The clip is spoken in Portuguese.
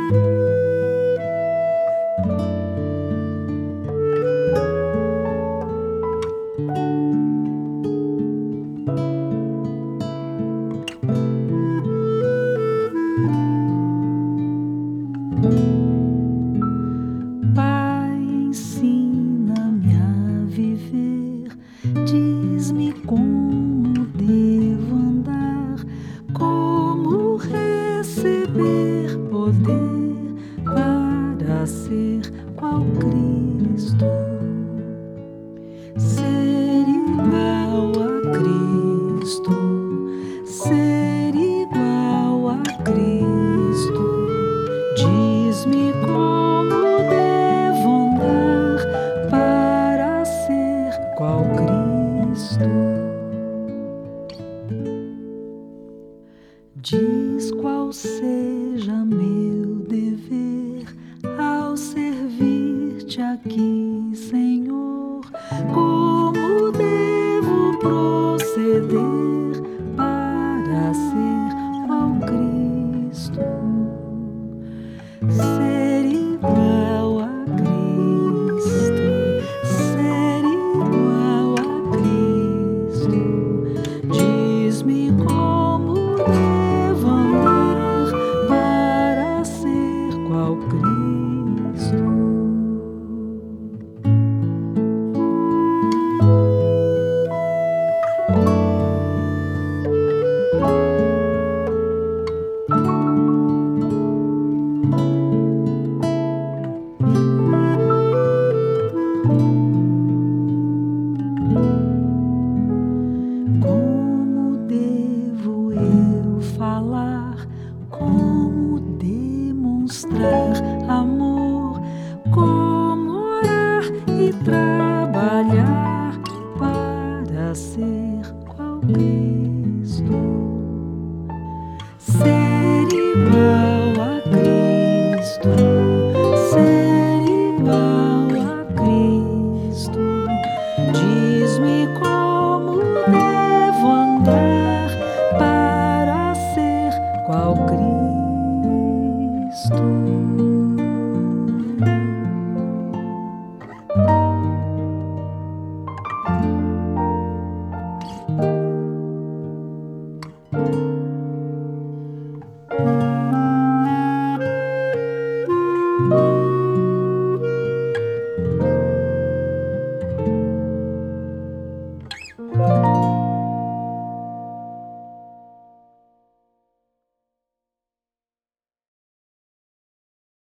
Pai, ensina-me a viver, diz-me como devo andar, como receber poder para ser qual Cristo, ser igual a Cristo, ser igual a Cristo. Diz-me como devo andar para ser qual Cristo. Diz qual seja meu dever ao servir-te aqui, Senhor. Como devo proceder para ser qual Cristo. Ser igual a Cristo, ser igual a Cristo. Diz-me como devo andar para ser qual Cristo. Como devo eu falar, como demonstrar amor, como orar e trabalhar para ser qual Cristo. Ser igual a Cristo, ser igual a Cristo. Diz-me como devo andar para ser qual Cristo.